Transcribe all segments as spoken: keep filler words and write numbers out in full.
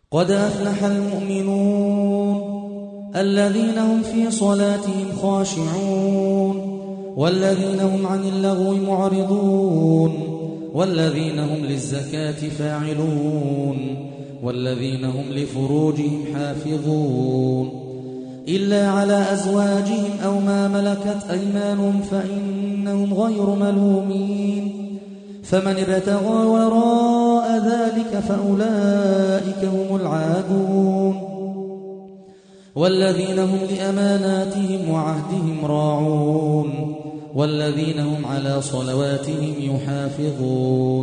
قد أفلح المؤمنون الذين هم في صلاتهم خاشعون والذين هم عن اللغو معرضون والذين هم للزكاة فاعلون والذين هم لفروجهم حافظون إلا على أزواجهم أو ما ملكت أيمانهم فإنهم غير ملومين فمن ابتغى وراء ذلك فأولئك هم العادون والذين هم لأماناتهم وعهدهم راعون والذين هم على صلواتهم يحافظون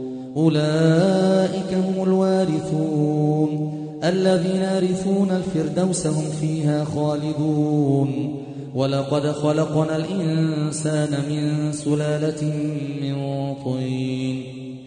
أولئك هم الوارثون الذين يرثون الفردوس هم فيها خالدون ولقد خلقنا الإنسان من سلالة من طين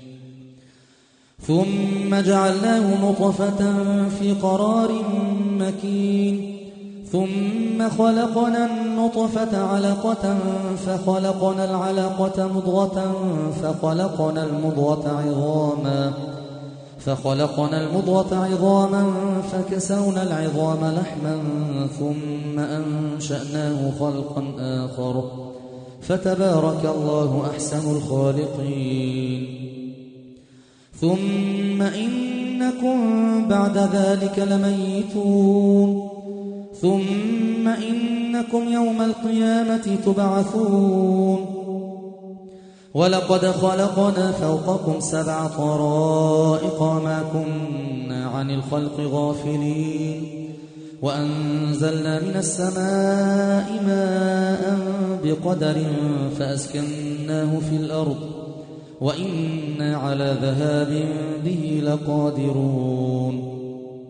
ثم جعلناه نطفة في قرار مكين ثم خلقنا النطفة علقة فخلقنا العلقة مضغة فخلقنا المضغة عظاما فخلقنا المضغة عظاما فكسونا العظام لحما ثم أنشأناه خلقا آخر فتبارك الله أحسن الخالقين ثم إنكم بعد ذلك لميتون ثم إنكم يوم القيامة تبعثون ولقد خلقنا فوقكم سبع طرائق ما كنا عن الخلق غافلين وأنزلنا من السماء ماء بقدر فأسكناه في الأرض وإنا على ذهاب به لقادرون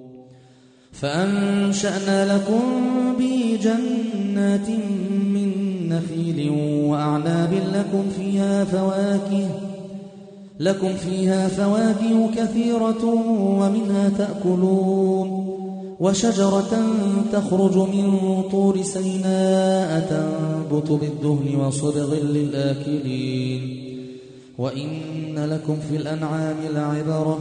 فأنشأنا لكم به جنات من نخيل وأعناب لكم فيها فواكه لكم فيها فواكه كثيرة ومنها تأكلون وشجرة تخرج من طور سيناء تنبت بالدهن وصبغ للآكلين وإن لكم في الأنعام لعبرة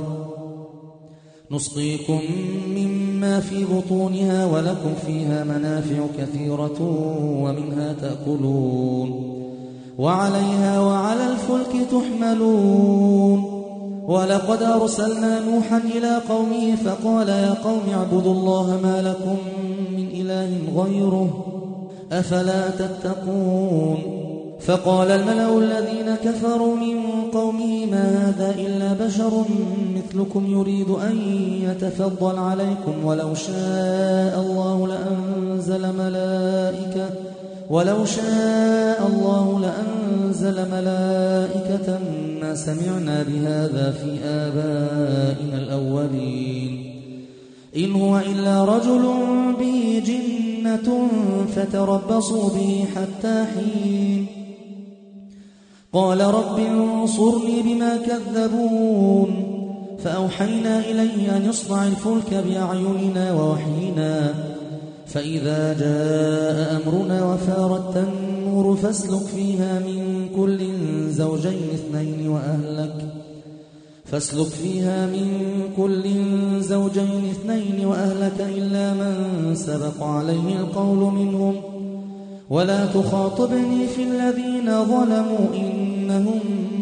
نسقيكم مما في بطونها ولكم فيها منافع كثيرة ومنها تأكلون وعليها وعلى الفلك تحملون ولقد أرسلنا نوحا إلى قومه فقال يا قوم اعبدوا الله ما لكم من إله غيره أفلا تتقون فقال الملأ الذين كفروا من قومه ما هذا إلا بشر مثلكم يريد أن يتفضل عليكم ولو شاء الله لأنزل ملائكة ولو شاء الله لأنزل ملائكة ما سمعنا بهذا في آبائنا الأولين إن هو إلا رجل به جنة فتربصوا به حتى حين قال رب انصرني بما كذبون فأوحينا إليه أن يصنع الفلك بأعيننا ووحينا فإذا جاء أمرنا وفارت النور فاسلك فيها من كل زوجين اثنين وأهلك فاسلك فيها من كل زوجين اثنين وأهلك إلا من سبق عليه القول منهم ولا تخاطبني في الذين ظلموا إنهم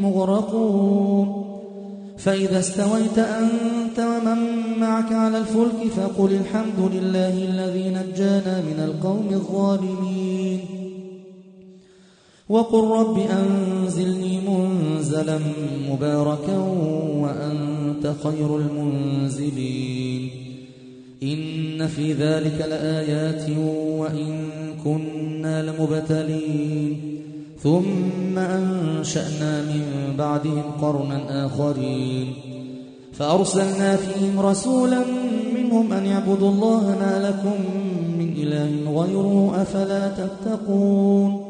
مغرقون فإذا استويت أنت ومن معك على الفلك فقل الحمد لله الذي نجانا من القوم الظالمين وقل رب أنزلني منزلا مباركا وأنت خير المنزلين إن في ذلك لآيات وإن كنا لمبتلين ثم أنشأنا من بعدهم قرنا آخرين فأرسلنا فيهم رسولا منهم أن يعبدوا الله ما لكم من إله غيره أفلا تتقون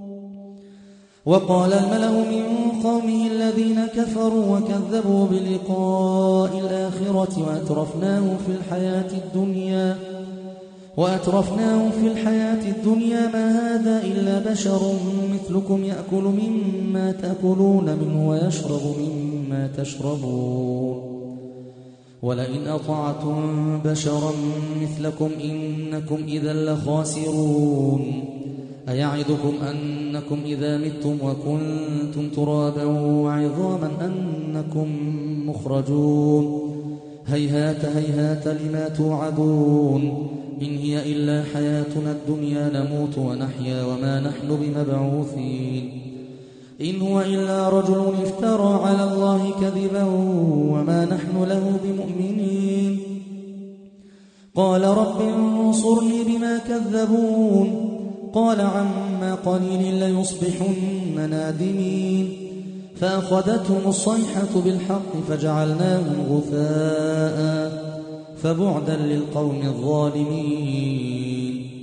وقال الملأ من قومه الذين كفروا وكذبوا بلقاء الآخرة وأترفناهم في الحياة الدنيا وأترفناهم في الحياة الدنيا ما هذا إلا بشر مثلكم يأكل مما تأكلون منه ويشرب مما تشربون ولئن أطعتم بشرا مثلكم إنكم إذا لخاسرون أيعدكم أنكم إذا متم وكنتم ترابا وعظاما أنكم مخرجون هيهات هيهات لما توعدون إن هي إلا حياتنا الدنيا نموت ونحيا وما نحن بمبعوثين إن هو إلا رجل افترى على الله كذبا وما نحن له بمؤمنين قال رب انصرني بما كذبون قال عما قليل ليصبحن نادمين فأخذتهم الصيحة بالحق فجعلناهم غثاء فبعدا للقوم الظالمين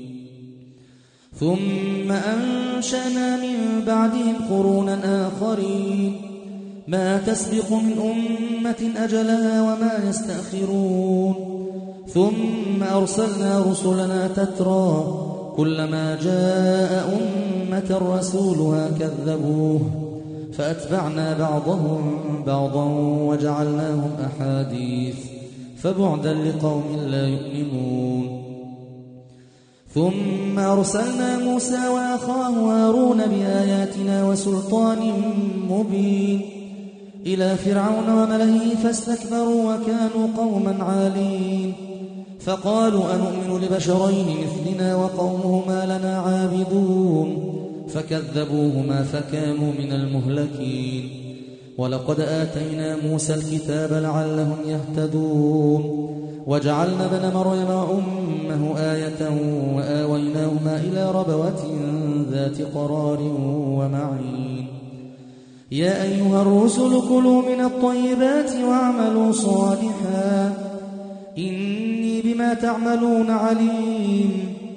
ثم أنشأنا من بعدهم قرونا آخرين ما تسبق من أمة أجلها وما يستأخرون ثم أرسلنا رسلنا تترى كلما جاء أمة رسولها كذبوه فأتبعنا بعضهم بعضا وجعلناهم أحاديث فبعدا لقوم لا يؤمنون ثم أرسلنا موسى وأخاه هارون بآياتنا وسلطان مبين إلى فرعون وملئه فاستكبروا وكانوا قوما عالين فقالوا أنؤمن لبشرين مثلنا وقومهما لنا عابدون فكذبوهما فكانوا من المهلكين ولقد آتينا موسى الكتاب لعلهم يهتدون وجعلنا ابن مريم وأمه آية وآويناهما إلى ربوة ذات قرار ومعين يا أيها الرسل كلوا من الطيبات واعملوا صالحا إني بما تعملون عليم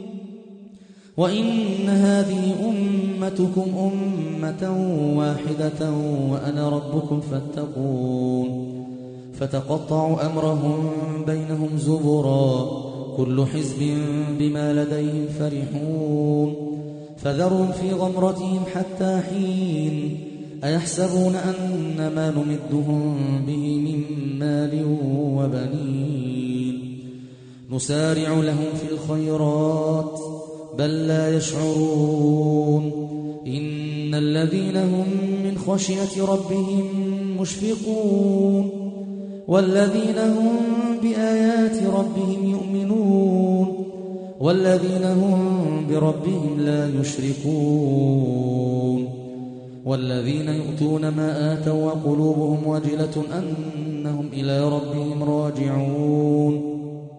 وإن هذه أمتكم أمة واحدة وأنا ربكم فاتقون فتقطعوا أمرهم بينهم زبرا كل حزب بما لديهم فرحون فذرهم في غمرتهم حتى حين أيحسبون أن ما نمدهم به من مال وبنين نسارع لهم في الخيرات بل لا يشعرون إن الذين هم من خشية ربهم مشفقون والذين هم بآيات ربهم يؤمنون والذين هم بربهم لا يشركون والذين يؤتون ما آتوا وقلوبهم وجلة أنهم إلى ربهم راجعون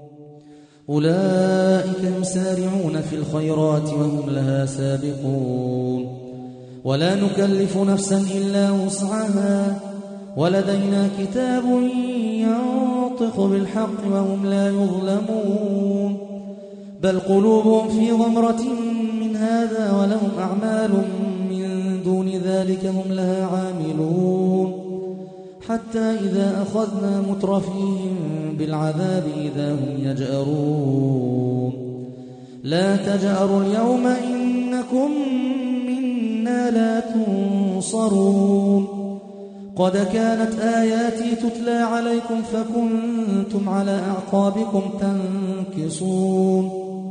أولئك يسارعون في الخيرات وهم لها سابقون ولا نكلف نفسا إلا وسعها ولدينا كتاب ينطق بالحق وهم لا يظلمون بل قلوبهم في غمرة من هذا ولهم أعمال من دون ذلك هم لها عاملون حتى إذا أخذنا مترفيهم بالعذاب إذا هم يجأرون لا تجأروا اليوم إنكم منا لا تنصرون قد كانت آياتي تتلى عليكم فكنتم على أعقابكم تنكصون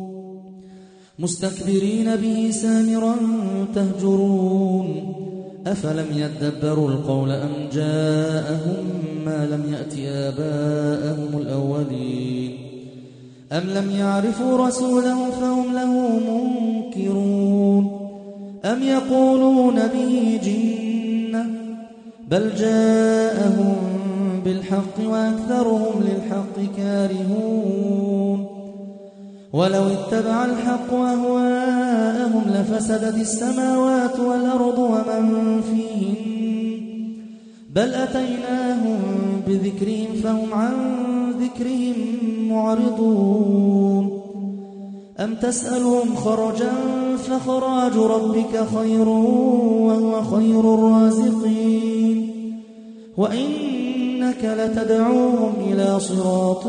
مستكبرين به سامرا تهجرون أفلم يدبروا القول أم جاءهم ما لم يأت آباءهم الأولين أم لم يعرفوا رسولهم فهم له منكرون أم يقولون به جنة بل جاءهم بالحق وأكثرهم للحق كارهون ولو اتبع الحق أهواءهم لفسدت السماوات والأرض ومن فيهن بل أتيناهم بذكرهم فهم عن ذكرهم معرضون أم تسألهم خرجا فخراج ربك خير وهو خير الرازقين وإنك لتدعوهم إلى صراط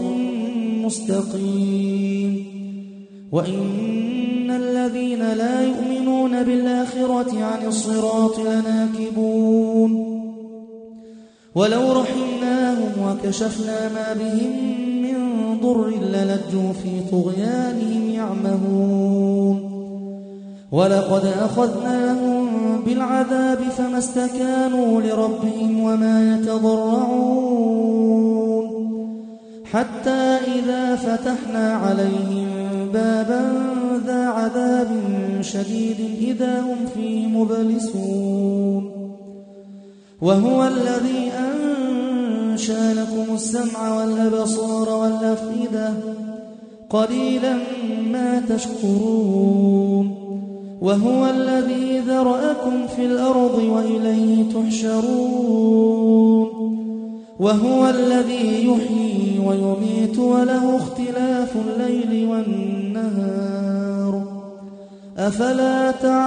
مستقيم وإن الذين لا يؤمنون بالآخرة عن الصراط لناكبون ولو رحمناهم وكشفنا ما بهم من ضر للجوا في طغيانهم يعمهون ولقد أخذناهم بالعذاب فما استكانوا لربهم وما يتضرعون حتى إذا فتحنا عليهم بابا ذا عذاب شديد إذا هم فيه مبلسون وهو الذي أنشأ لكم السمع والأبصار والأفئدة قليلا ما تشكرون وهو الذي ذرأكم في الأرض وإليه تحشرون وهو الذي يحيي ويميت وله اختلاف الليل والنهار أفلا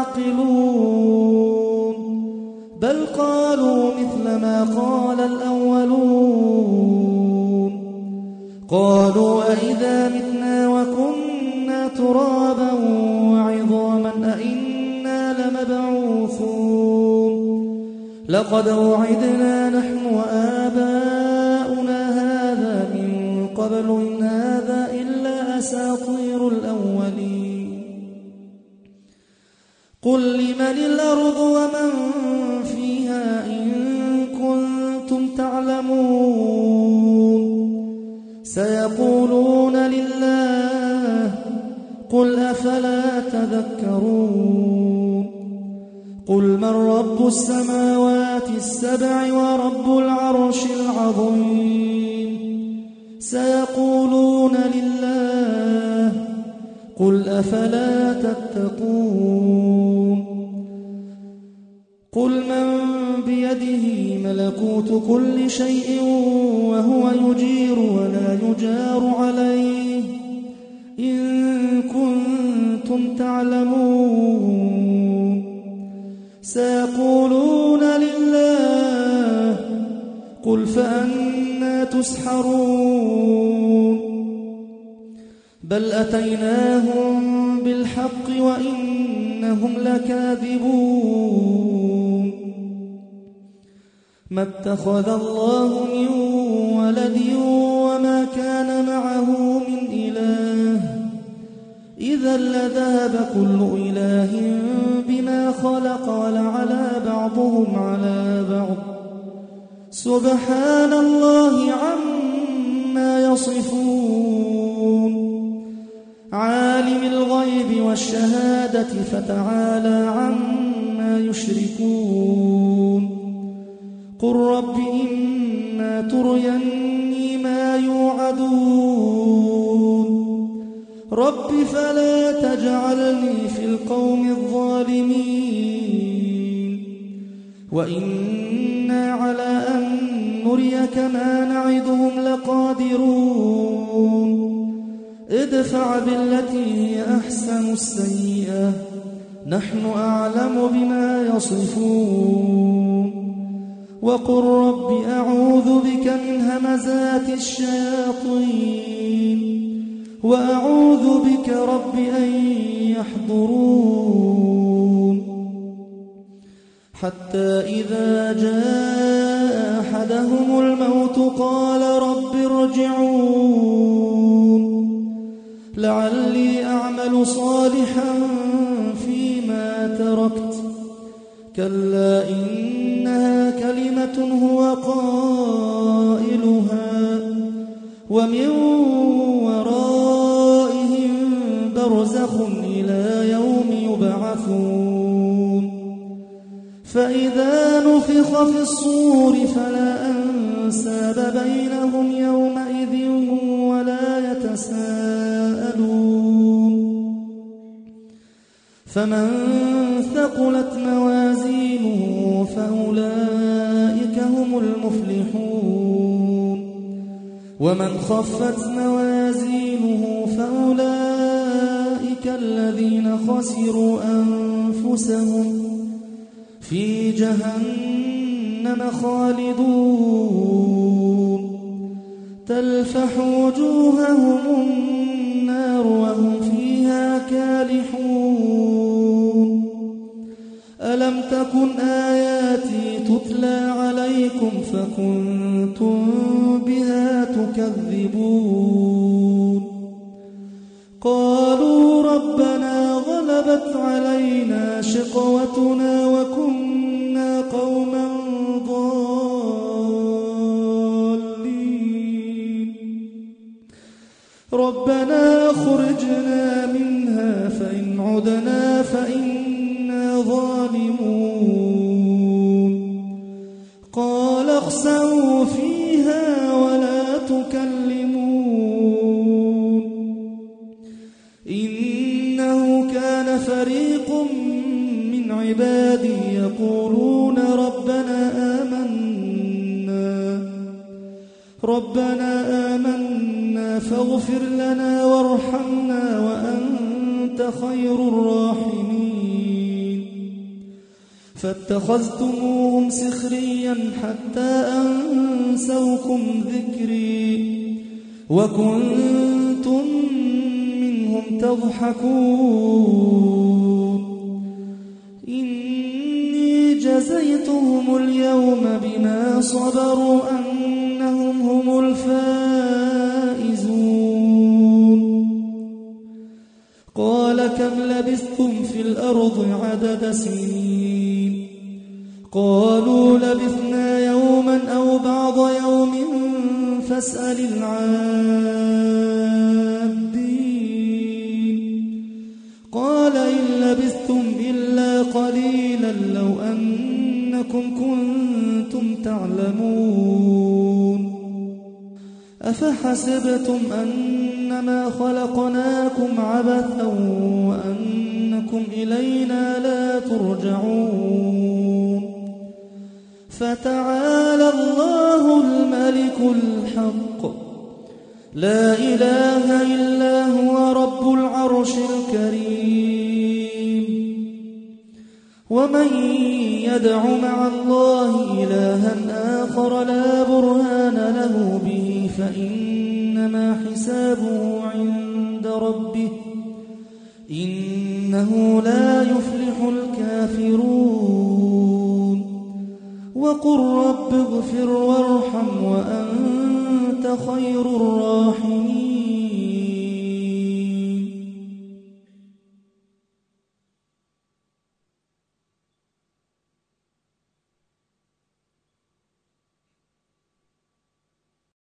تعقلون بل قالوا مثل ما قال الأولون قالوا أئذا متنا وكنا ترابا وعظاما أئنا لمبعوثون لقد وعدنا نحن وآباؤنا هذا من قبل إن هذا إلا أساطير الأولين قل لمن الأرض ومن فيها إن كنتم تعلمون سيقولون لله قل أفلا تذكرون قل من رب السماوات السبع ورب العرش العظيم سيقولون لله قل أفلا تتقون قل من بيده ملكوت كل شيء وهو يجير ولا يجار عليه إن كنتم تعلمون سيقولون لله قل فأنى تسحرون بل أتيناهم بالحق وإنهم لكاذبون ما اتخذ الله من ولد وما كان معه من إله إذا لذهب كل إله بما خلق ولعلى بعضهم على بعض سبحان الله عما يصفون عالم الغيب والشهادة فتعالى عما يشركون قل رب إما تريني ما يوعدون رب فلا تجعلني في القوم الظالمين وإنا على أن نريك ما نعدهم لقادرون ادفع بالتي هي أحسن السيئة نحن أعلم بما يصفون وقل رب أعوذ بك من همزات الشياطين وأعوذ بك رب أن يحضرون حتى إذا جاء أحدهم الموت قال رب ارجعون لعلي أعمل صالحا فيما تركت كلا إنها كلمة هو قائلها ومن ورائهم برزخ إلى يوم يبعثون فإذا نفخ في الصور فلا أنساب بينهم يومئذ ولا يتساءلون فمن ثقلت موازينه فأولئك هم المفلحون ومن خفت موازينه فأولئك الذين خسروا أنفسهم في جهنم خالدون تلفح وجوههم النار وهم فيها كالحون ألم تكن آياتي التي تتلى عليكم فكنتم بها تكذبون قالوا ربنا غلبت علينا شقوتنا وكنا قوما ضالين ربنا أخرجنا منها فإن عدنا فإنا ظالمون قال اخسئوا فيها ولا تكلمون إنه كان فريق من عبادي يقولون ربنا آمنا ربنا آمنا فاغفر لنا وارحمنا وأنت خير الراحمين فاتخذتموهم سخريا حتى أنسوكم ذكري وكنتم منهم تضحكون إني جزيتهم اليوم بما صبروا أنهم هم الفائزون قال كم لبثتم في الأرض عدد سنين قالوا لبثنا يوما أو بعض يوم فاسأل العادين قال إن لبثتم إلا قليلا لو أنكم كنتم تعلمون أفحسبتم أنما خلقناكم عبثا وأنكم إلينا لا ترجعون فتعالى الله الملك الحق لا إله إلا هو رب العرش الكريم ومن يدع مع الله إلها آخر لا برهان له به فإنما حسابه عند ربه إنه لا يفلح الكافرون وقل رب اغفر وارحم وأنت خير الراحمين